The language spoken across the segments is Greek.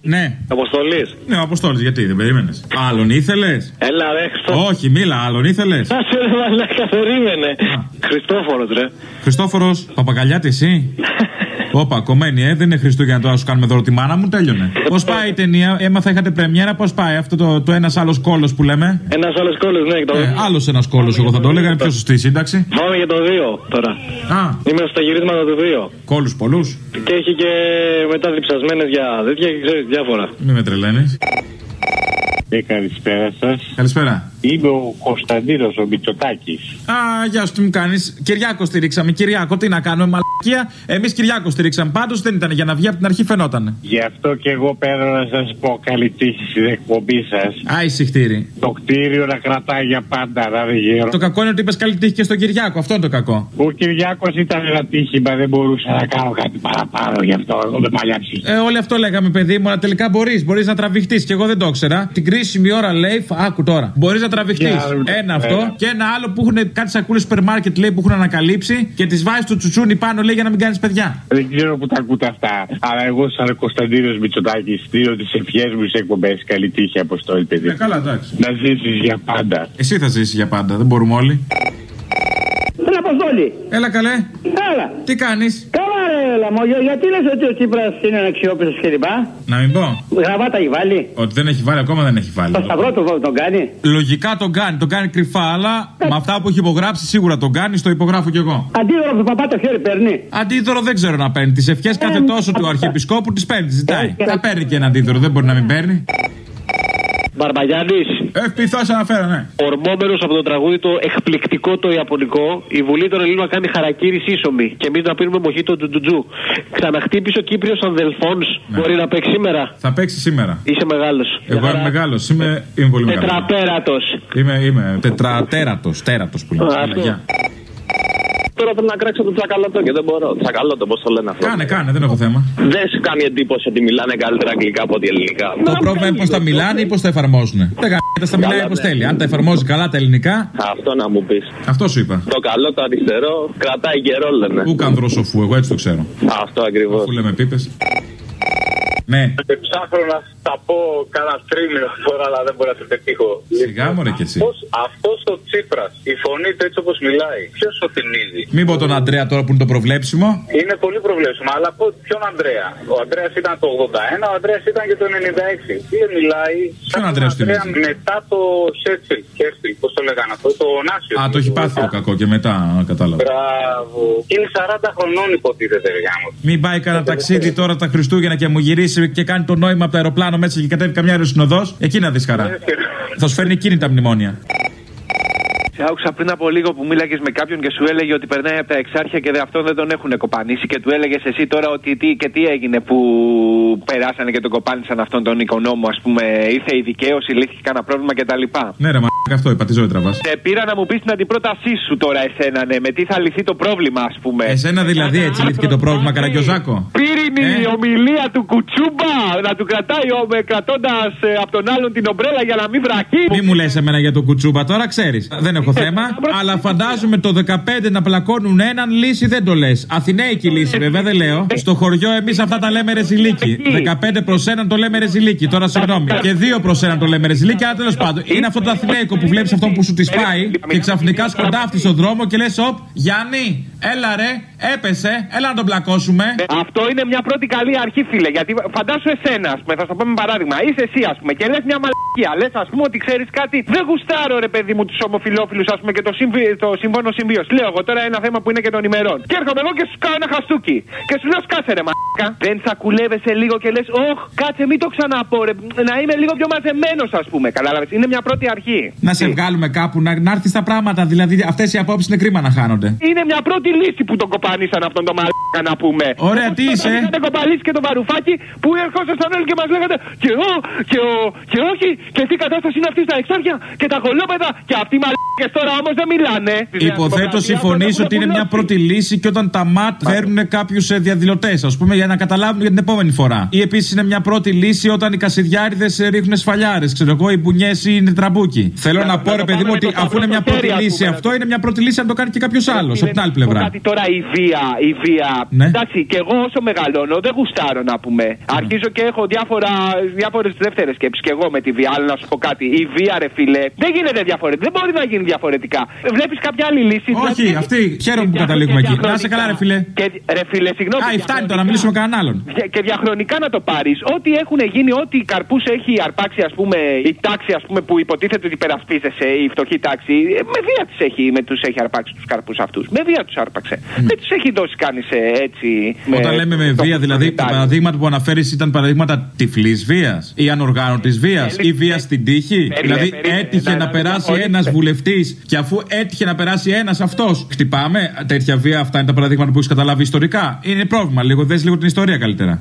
Ναι. Αποστολής. Ναι, ο Αποστόλης, γιατί δεν περίμενες? Άλλον ήθελες? Έλα, ρε. Όχι, μίλα, άλλον ήθελες? Άσε ρε μαλάκα, περίμενε. Χριστόφορος, ρε. Χριστόφορος, Παπακαλιάτη, εσύ? Όπα, κομμένη, δεν είναι Χριστούγεννα τώρα, σου κάνουμε δώρο τη μάνα μου, τέλειωνε. Πώς πάει η ταινία, έμαθα είχατε πρεμιέρα, πώς πάει αυτό το ένας άλλος κόλος που λέμε? Ένας άλλος κόλλος, ναι. Άλλος ένας κόλος, εγώ θα το έλεγα, είναι πιο σωστή σύνταξη. Πάμε για το 2 τώρα. Α, Είμαι στα γυρίσματα του 2. κόλους πολλούς. Και έχει και μετά διψασμένες για τέτοια και ξέρεις διάφορα. Μη με τρελαίνεις. Καλησπέρα σας. Καλησπέρα. Είμαι ο Κωνσταντίνος ο Μητσοτάκης. Α, γεια σου, τι μου κάνεις? Κυριάκο στηρίξαμε. Κυριάκο, τι να κάνουμε, μαλακία. Εμείς Κυριάκο στηρίξαμε. Πάντως δεν ήταν για να βγει, από την αρχή φαινότανε. Γι' αυτό και εγώ πέρα να σας πω καλή τύχη στην εκπομπή σας. Α, εισηχτήρι. Το κτίριο να κρατάει για πάντα, να δεν γύρω. Το κακό είναι ότι είπες καλή τύχη και στον Κυριάκο. Αυτό είναι το κακό. Ο Κυριάκος ήταν ένα τύχημα, δεν μπορούσα να κάνω κάτι παραπάνω γι' αυτό. Εγώ με μαλλιάψη. Όλοι αυτό λέγαμε, παιδί μου, αλλά τελικά μπορείς να τραβηχτείς. Και εγώ δεν το ήξερα. Την κρίσιμη ώρα λέει, άκου τώρα. Μπορείς να τραβηχτείς. Ένα αυτό. Και ένα άλλο που έχουν κάτι σακούλες σούπερ μάρκετ λέει που έχουν ανακαλύψει και τις βάζεις το τσουτσούνι πάνω λέει για να μην κάνεις παιδιά. Δεν ξέρω που τα ακούτε αυτά. Αλλά εγώ, σαν Κωνσταντίνος Μητσοτάκης, στείλω τις ευχές μου σε εκπομπές. Καλή τύχη, Αποστόλη, παιδί. Καλά, εντάξει. Να ζήσεις για πάντα. Εσύ θα ζήσεις για πάντα, δεν μπορούμε όλοι. Έλα, Αποστόλη. Έλα, καλέ. Έλα. Τι κάνεις? Καλά, ρε Λαμόγιο, γιατί λες ότι ο Τσίπρας είναι αναξιόπιστος κλπ? Να μην πω. Γραβάτα έχει βάλει. Ότι δεν έχει βάλει, ακόμα δεν έχει βάλει. Το σταυρό τον κάνει. Λογικά τον κάνει κρυφά, αλλά με αυτά που έχει υπογράψει σίγουρα τον κάνει, το υπογράφω κι εγώ. Αντίδωρο από τον παπά το χέρι παίρνει. Αντίδωρο δεν ξέρω να παίρνει. Τις ευχές κάθε τόσο του Αρχιεπισκόπου τις παίρνει, τις ζητάει. Θα παίρνει και ένα αντίδωρο, δεν μπορεί να μην παίρνει. Μπαρμπαγιάννης. Ευτυχώς αναφέρα, ναι. Ορμόμενος από το τραγούδι το εκπληκτικό το ιαπωνικό, η Βουλή των Ελλήνων να κάνει χαρακίρι σύσσωμη και εμείς να πίνουμε μοχίτο του Τζουτζού. Ξαναχτύπησε ο Κύπριος Ανδελφόνς. Ναι. Μπορεί να παίξει σήμερα. Θα παίξει σήμερα. Είσαι μεγάλος. Εγώ είμαι μεγάλος. Είμαι πολύ μεγάλος. Τετραπέρατος. Είμαι τετρατέρατος. Τέρατος που λέμε. Τώρα θέλω να κράξω το τσακαλώτο και δεν μπορώ. Τσακαλώτο, πώς το λένε αυτό. Κάνε, δεν έχω θέμα. Δεν σου κάνει εντύπωση ότι μιλάνε καλύτερα αγγλικά από ότι ελληνικά? Το πρόβλημα είναι πώς τα μιλάνε ή πώς τα εφαρμόζουν. Δεν κάνει, τα μιλάει όπως θέλει. Αν τα εφαρμόζει καλά τα ελληνικά. Αυτό να μου πεις. Αυτό σου είπα. Το καλό, το αριστερό, κρατάει καιρό λένε. Πού κανδρόσοφου, εγώ έτσι το ξέρω. Αυτό ακριβώς. Αφού λέμε πίπες. Ναι. Ψάχνω να τα πω κάνα τρίμηνο τώρα, αλλά δεν μπορώ να σε πετύχω. Σιγά μωρέ κι εσύ. Αυτός ο Τσίπρας, η φωνή του έτσι όπως μιλάει, ποιος το θυμίζει? Μην πω τον Αντρέα τώρα που είναι το προβλέψιμο. Είναι πολύ προβλέψιμο, αλλά ποιον Αντρέα? Ο Αντρέας ήταν το 81, ο Αντρέας ήταν και το 96. Τι μιλάει? Ποιον Αντρέα του θυμίζει? Μετά το Χέρσιλ, πώς το λέγανε αυτό, το Νάσιο. Α, το έχει πάθει το κακό και μετά κατάλαβα. Μπράβο. Είναι 40 χρονών υποτίθεται, γάμο. Μην πάει κανένα ταξίδι τώρα τα Χριστούγεννα και μου γυρίσει και κάνει το νόημα από το αεροπλάνο μέσα και κατέβει καμιά αεροσυνοδός. Εκεί να δεις χαρά. Θα σου φέρνει εκείνη τα μνημόνια. Σε άκουσα πριν από λίγο που μίλαγες με κάποιον και σου έλεγε ότι περνάει από τα Εξάρχεια και αυτόν δεν τον έχουν κοπανίσει. Και του έλεγες εσύ τώρα ότι τι έγινε που περάσανε και τον κοπάνισαν αυτόν τον οικονόμο, ας πούμε. Ήρθε η δικαίωση, λύθηκε κανένα πρόβλημα κτλ. Ναι, ρε, αυτό είπα, τη ζωή τραβάς. Πήρα να μου πεις την αντιπρότασή σου τώρα, εσένα, ναι, με τι θα λυθεί το πρόβλημα, ας πούμε. Εσένα δηλαδή έτσι λύθηκε το πρόβλημα, Καραγκιόζάκο? Πύρινη η ομιλία του Κουτσούμπα να του κρατάει κρατώντας από τον άλλον την ομπρέλα για να μην βραχεί. Μη μου λες εμένα για τον Κουτσούμπα τώρα, ξέρεις. Δεν έχω θέμα. Αλλά φαντάζομαι το 15 να πλακώνουν έναν, λύση δεν το λες. Αθηναίικη λύση, βέβαια, δεν λέω. Στο χωριό εμείς αυτά τα λέμε ρεζιλίκι. 15 προς 1 το λέμε ρεζιλίκι. Τώρα συγγνώμη. Και 2 προς 1 το λέμε ρεζιλίκι. Αλλά τέλος πάντων είναι αυτό το αθηναίικο που βλέπεις αυτόν που σου τη σπάει και ξαφνικά σκοντάφτει στον δρόμο και λες, οπ, Γιάννη, έλα ρε, έπεσε, έλα να τον πλακώσουμε. Αυτό είναι μια πρώτη καλή αρχή, φίλε. Γιατί φαντάσου εσένα, ας πούμε, θα σου πω με παράδειγμα. Είσαι εσύ, ας πούμε, και λες μια μαλακία. Λες, ας πούμε, ότι ξέρεις κάτι. Δεν γουστάρω, ρε παιδί μου, τους ομοφυλόφιλους, ας πούμε, και το σύμφωνο συμβίωση. Λέω εγώ τώρα ένα θέμα που είναι και των ημερών. Και έρχομαι εγώ και σου κάνω ένα χαστούκι. Και σου λέω, σκάσε ρε μαλάκα. Δεν σακουλεύεσαι λίγο και λες, όχ, κάτσε, μην το ξαναπώ, ρε. Να είμαι λίγο πιο μαζεμένος, ας πούμε. Κατάλαβες. Είναι μια πρώτη αρχή. Να σε βγάλουμε κάπου, να έρθει στα πράγματα. Δηλαδή, αυτές οι απόψεις είναι κρίμα να χάνονται. Είναι μια πρώτη λύση που τον κοπάνισαν αυτόν τον μαλάκα, να πούμε. Ωραία, τι είσαι. Είχατε κοπανίσει και τον Βαρουφάκη που ερχόσασταν όλοι και μας λέγατε και όχι. Και τι κατάσταση είναι αυτή στα Εξάρχεια και τα κολόπεδα και αυτή η μαλάκα. και τώρα όμως δεν μιλάνε. Υποθέτω συμφωνείς ότι είναι μια πρώτη λύση και όταν τα ΜΑΤ φέρνουν κάποιους διαδηλωτές, ας πούμε, για να καταλάβουν για την επόμενη φορά. Ή επίσης είναι μια πρώτη λύση όταν οι κασιδιάριδες ρίχνουν σφαλιάρες, ξέρω εγώ, οι μπουνιές είναι τραμπούκι. Θέλω να πω, ρε παιδί μου, ότι αφού είναι μια πρώτη λύση αυτό, είναι μια πρώτη λύση αν το κάνει και κάποιος άλλος από την άλλη πλευρά. Κάτι τώρα η βία. Ναι. Εντάξει, και εγώ όσο μεγαλώνω δεν γουστάρω να πούμε. Αρχίζω και έχω διάφορες δεύτερες σκέψεις και εγώ με τη βία. Αλλά να σου πω κάτι, η βία, ρε φίλε, δεν γίνεται διαφορετικά. Δεν μπορεί να γίνει διαφορετικά. Βλέπεις κάποια άλλη λύση. Όχι, αυτή. Χαίρομαι που καταλήγουμε εκεί. Να είσαι καλά, ρε φίλε. Ρε φίλε, συγγνώμη. Φτάνει τώρα να μιλήσουμε με κανέναν άλλον. Και διαχρονικά να το πάρεις. Ό,τι έχουν γίνει, ό,τι καρπούς έχει αρπάξει, ας πούμε, η τάξη, ας πούμε, που υποτίθεται ότι υπερασπίζεσαι, η φτωχή τάξη, με βία τους έχει αρπάξει τους καρπούς αυτούς. Με βία τους άρπαξε. Δεν τους έχει δώσει κανείς έτσι. Όταν λέμε με βία, δηλαδή τα παραδείγματα που αναφέρεις ήταν παραδείγματα τυφλής βίας ή ανοργάνωτης βίας ή βίας στην τύχη. Δηλαδή έτυχε να περάσει ένας βουλευτής και αφού έτυχε να περάσει ένας αυτός. Χτυπάμε τέτοια βία, αυτά είναι τα παραδείγματα που έχεις καταλάβει ιστορικά. Είναι πρόβλημα λίγο, δες λίγο την ιστορία καλύτερα.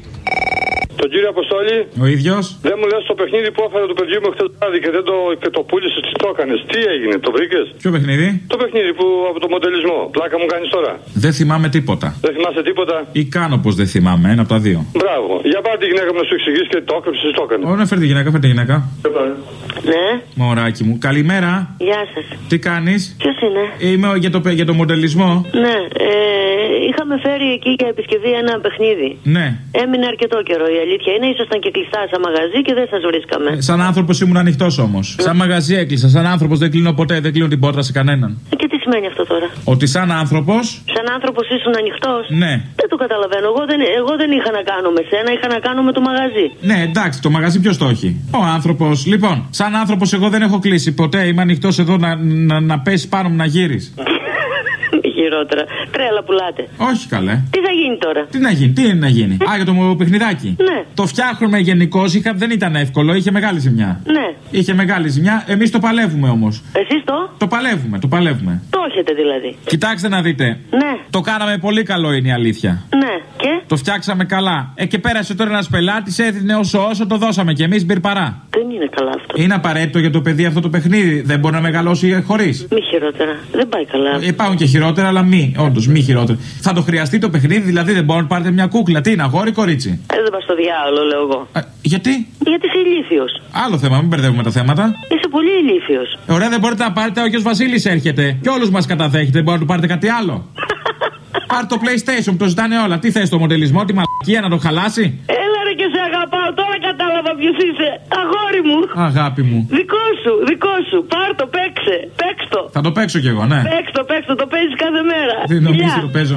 Τον κύριο Αποστόλη. Ο ίδιος. Δεν μου λες το παιχνίδι που έφερε το παιδί μου χθες το βράδυ και το πούλησες, τι το έκανες, τι έγινε, το βρήκες? Ποιο παιχνίδι? Το παιχνίδι που από το μοντελισμό. Πλάκα μου κάνεις τώρα. Δεν θυμάμαι τίποτα. Δεν θυμάσαι τίποτα? Ή κάνω πως δεν θυμάμαι, ένα από τα δύο. Μπράβο. Για πάρε τη γυναίκα μου να σου εξηγήσει και το έκρυψες, τι το έκανες. Ωραία, φέρτε τη γυναίκα, φέρτε τη γυναίκα. Ναι. Μωράκι μου, καλημέρα. Γεια σας. Τι κάνεις? Ποιος είναι? Είμαι για το μοντελισμό. Ναι, είχαμε φέρει εκεί για επισκευή ένα παιχνίδι. Ναι. Έμεινε αρκετό καιρό, η αλήθεια είναι. Ήσασταν και κλειστά σαν μαγαζί και δεν σας βρίσκαμε. Σαν άνθρωπος ήμουν ανοιχτός όμως. Σαν μαγαζί έκλεισα. Σαν άνθρωπος δεν κλείνω ποτέ, δεν κλείνω την πόρτα σε κανέναν. Και τι σημαίνει αυτό τώρα? Ότι σαν άνθρωπος. Σαν άνθρωπος ήσουν ανοιχτός. Ναι. Δεν το καταλαβαίνω. Εγώ δεν είχα να κάνω με σένα, είχα να κάνω με το μαγαζί. Ναι, εντάξει, το μαγαζί ποιος το έχει? Ο άνθρωπος. Λοιπόν, σαν άνθρωπος εγώ δεν έχω κλείσει ποτέ. Είμαι ανοιχτός εδώ να πέσει πάνω μου να γύρεις. Χειρότερα. Τρέλα πουλάτε. Όχι καλέ. Τι θα γίνει τώρα? Τι να γίνει, τι είναι να γίνει? Για το παιχνιδάκι. Ναι. Το φτιάχνουμε γενικώς, δεν ήταν εύκολο, είχε μεγάλη ζημιά. Ναι. Είχε μεγάλη ζημιά, εμείς το παλεύουμε όμως. Εσείς το παλεύουμε. Το έχετε δηλαδή? Κοιτάξτε να δείτε. Ναι. Το κάναμε πολύ καλό, είναι η αλήθεια. Ναι. Και? Το φτιάξαμε καλά. Και πέρασε τώρα ένας πελάτης, έδινε όσο το δώσαμε κι εμείς μπυρπαρά. Δεν είναι καλά αυτό. Είναι απαραίτητο για το παιδί αυτό το παιχνίδι? Δεν μπορεί να μεγαλώσει χωρίς? Μη χειρότερα. Δεν πάει καλά. Υπάρχουν και χειρότερα, αλλά όντως μη χειρότερα. Θα το χρειαστεί το παιχνίδι, δηλαδή δεν μπορεί να πάρετε μια κούκλα. Τι είναι, αγόρι, κορίτσι? Δεν πας στο διάολο, λέω εγώ. Γιατί? Γιατί είσαι ηλίθιος. Άλλο θέμα, μην μπερδεύουμε τα θέματα. Είσαι πολύ ηλίθιος. Ωραία, δεν μπορείτε να πάρετε, ο Άγιος Βασίλης έρχεται. Και όλους μας καταδέχεται, δεν μπορείτε να του πάρετε κάτι άλλο. Πάρ' το PlayStation, το ζητάνε όλα. Τι θες, το μοντελισμό, τη μαλακία, να το χαλάσει? Έλα ρε και σε αγαπάω, τώρα κατάλαβα ποιος είσαι. Αγόρι μου. Αγάπη μου. Δικό σου. Πάρ' το, παίξε. Παίξ' το. Θα το παίξω κι εγώ, ναι. Παίξ' το παίζεις κάθε μέρα. Τι νομίζεις το παίζω?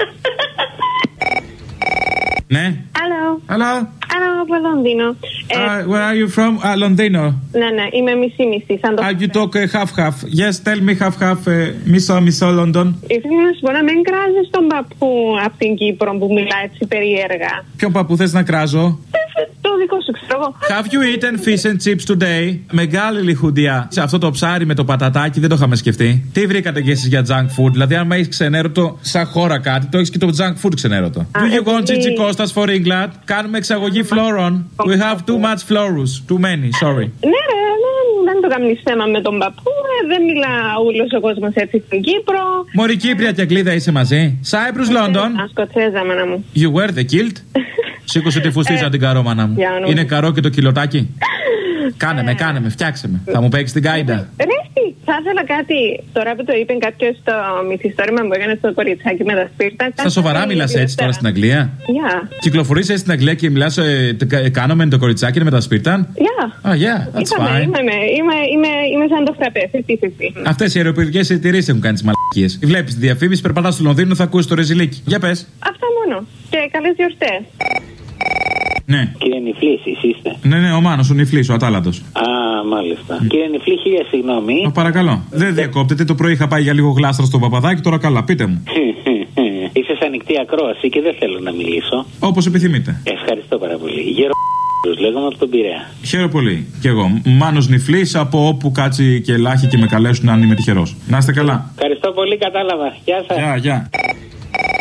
Ναι. Hello. Από Λονδίνο. Where are you from? Λονδίνο. Ναι, είμαι μισή, σαν το. You talk half. Yes, tell me half. Μισό Λονδόν. Ήθελα να σου πω να μην κράζεις τον παππού από την Κύπρο που μιλά έτσι περίεργα. Ποιον παππού θες να κράζω? Το δικό σου, ξέρω εγώ. Have you eaten fish and chips today? Μεγάλη λιχουντιά. Σε αυτό το ψάρι με το πατατάκι δεν το είχαμε σκεφτεί. Τι βρήκατε κι εσείς για junk food? Δηλαδή, αν έχεις ξενέρωτο σαν χώρα κάτι, το έχεις και το junk food ξενέρωτο. Do you want Gigi Costas for England? Κάνουμε εξαγωγή φλόρων. We have too much florus. Too many, sorry. Ναι, δεν το κάνεις θέμα με τον παππού. Δεν μιλά όλος ο κόσμος έτσι στην Κύπρο. Μωρή Κύπρια και Αγγλίδα είσαι μαζί? Cyprus, London. Σκοτσέζα, μάνα μου. You were the kilt. Σήκωσε τη φουστίζα την καρό, μάνα μου. Είναι καρό και το κιλοτάκι. Κάνε με, φτιάξε με. Θα μου παίξεις την κάιντα. Θα ήθελα κάτι, τώρα που το είπε κάποιος στο μυθιστόρημα που έκανε στο κοριτσάκι με τα σπίρτα. Στα σοβαρά μιλάς έτσι τώρα στην Αγγλία? Yeah. Κυκλοφορείς έτσι στην Αγγλία και μιλάς κάνουμε το κοριτσάκι με τα σπίρτα? Yeah. Yeah, that's fine. Είμαι σαν το φραπέ, 50-50. Αυτές οι αεροπορικές εταιρείες έχουν κάνει τις μαλακίες. Βλέπεις τη διαφήμιση, περπατάς στο Λονδίνο, θα ακούσεις το ρεζιλίκι. Για πες. Αυτά μόνο. Και καλές γιορτές. Ναι. Κύριε Νιφλής, είστε? Ναι, ο Μάνος, ο Νιφλής, ο Ατάλαντος. Μάλιστα. Κύριε Νιφλή, χίλια συγγνώμη. Παρακαλώ. Δεν διακόπτετε. Το πρωί είχα πάει για λίγο γλάστρα στο παπαδάκι, τώρα καλά, πείτε μου. Είσαι σε ανοιχτή ακρόαση και δεν θέλω να μιλήσω. Όπως επιθυμείτε. Ευχαριστώ πάρα πολύ. Λέγομαι από τον Πειραιά. Χαίρομαι πολύ. Κι εγώ. Μάνος Νιφλής, από όπου κάτσει και λάχει και με καλέσουν αν είμαι τυχερός. Να είστε καλά. Ευχαριστώ πολύ, κατάλαβα. Γεια σας. Γεια.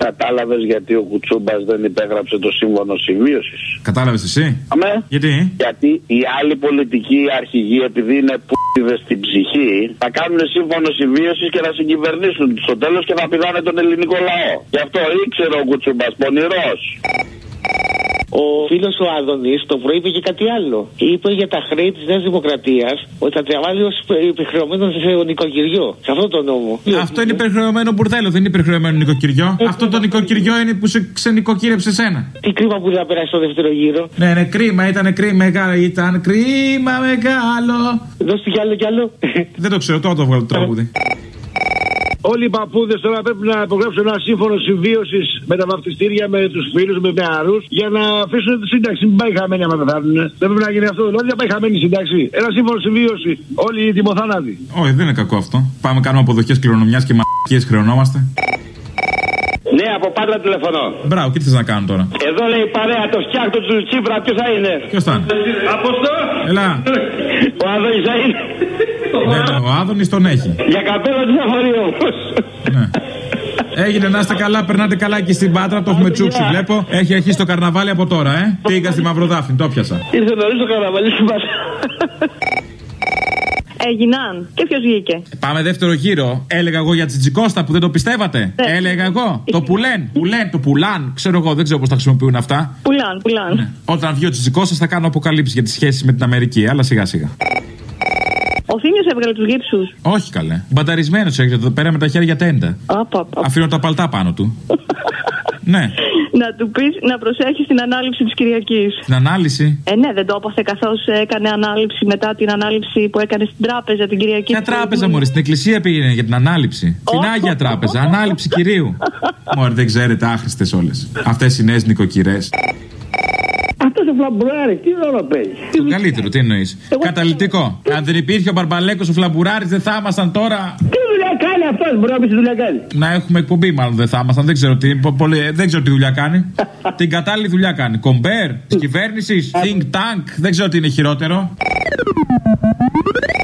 Κατάλαβες γιατί ο Κουτσούμπας δεν υπέγραψε το σύμφωνο συμβίωσης? Κατάλαβες εσύ? Αμέ. Γιατί? Γιατί οι άλλοι πολιτικοί αρχηγοί, επειδή είναι π***δες στην ψυχή, θα κάνουν σύμφωνο συμβίωσης και θα συγκυβερνήσουν στο τέλος και θα πηδάνε τον ελληνικό λαό. Γι' αυτό ήξερε ο Κουτσούμπας, πονηρός. Ο φίλος ο Άδωνης το πρωί είπε και κάτι άλλο. Είπε για τα χρέη της Νέας Δημοκρατίας ότι θα τραβάλει ως υπερχρεωμένο σε νοικοκυριό. Σε αυτό το νόμο. Αυτό είναι υπερχρεωμένο μπουρδέλο, δεν είναι υπερχρεωμένο νοικοκυριό. Αυτό το νοικοκυριό είναι που σε ξενοικοκύρεψε εσένα. Τι κρίμα που δεν πέρασε στο δεύτερο γύρο. Ναι, κρίμα, ήταν κρίμα μεγάλο. Ήταν κρίμα μεγάλο. Δώστε κι άλλο. Δεν το ξέρω, τώρα το βγάλω το τραγούδι. Όλοι οι παππούδες τώρα πρέπει να υπογράψουν ένα σύμφωνο συμβίωσης με τα βαφτιστήρια, με τους φίλους, με νεαρούς, για να αφήσουν τη σύνταξη. Μην πάει χαμένη άμα πεθάνουν. Δεν πρέπει να γίνει αυτό. Δηλαδή δεν πάει χαμένη η σύνταξη. Ένα σύμφωνο συμβίωση. Όλοι οι τιμοθάνατοι. Όχι, δεν είναι κακό αυτό. Πάμε κάνουμε αποδοχές κληρονομιάς και μαλακίες χρεωνόμαστε. Ναι, από πάντα τηλεφωνώ. Μπράβο, τι θες να κάνω τώρα? Εδώ λέει παρέα το φτιάχνω του Τσίπρα, ποιος θα είναι? Ποιος θα είναι? Αποστό! Ελά. Ο Άδωνης θα είναι. Ναι, ο Άδωνης τον έχει. Για καπέλο τι θα φορεί όμως. Ναι. Έγινε, να είστε καλά, περνάτε καλά εκεί στην Πάτρα, το έχουμε τσούξει, βλέπω. Έχει αρχίσει το καρναβάλι από τώρα, Πήγα στη Μαυροδάφνη, το πιάσα. Ήρθε νωρίς το καρναβάλι στην Πάτρα. Έγιναν. Και ποιος βγήκε? Πάμε δεύτερο γύρο. Έλεγα εγώ για Τσιτζικώστα που δεν το πιστεύατε. Έλεγα εγώ. Το το πουλάν. Ξέρω εγώ, δεν ξέρω πώς τα χρησιμοποιούν αυτά. Πουλάν. Ναι. Όταν βγει ο Τσιτζικώστας θα κάνω αποκαλύψεις για τις σχέσεις με την Αμερική. Αλλά σιγά σιγά. Ο Θήμιος έβγαλε τους γύψους. Όχι καλέ. Μπαταρισμένος έρχεται εδώ πέρα με τα χέρια τέντα. Αφήνω τα παλτά πάνω του. Ναι. Να του πεις να προσέχει στην ανάληψη της Κυριακής. Την ανάλυση? Ναι, δεν το έπαθε καθώς έκανε ανάληψη μετά την ανάληψη που έκανε στην τράπεζα την Κυριακή. Ποια τράπεζα, μωρέ, στην εκκλησία πήγαινε για την ανάληψη. Στην Άγια Τράπεζα, ανάληψη κυρίου. Μωρέ, δεν ξέρετε, άχρηστες όλες. Αυτές οι νέες νοικοκυρές. Αυτός ο Φλαμπουράρης τι ρόλο παίζει? Το καλύτερο, τι εννοείς? Καταλυτικό. Αν δεν υπήρχε ο Μπαρμπαλέκος ο Φλαμπουράρης, δεν θα ήμασταν τώρα. Τι δουλειά κάνει αυτός, μπορεί να πει τι δουλειά κάνει? Να έχουμε εκπομπή, μάλλον δεν θα ήμασταν. Δεν ξέρω τι δουλειά κάνει. Την κατάλληλη δουλειά κάνει. Κομπέρ τη κυβέρνηση, think tank, δεν ξέρω τι είναι χειρότερο.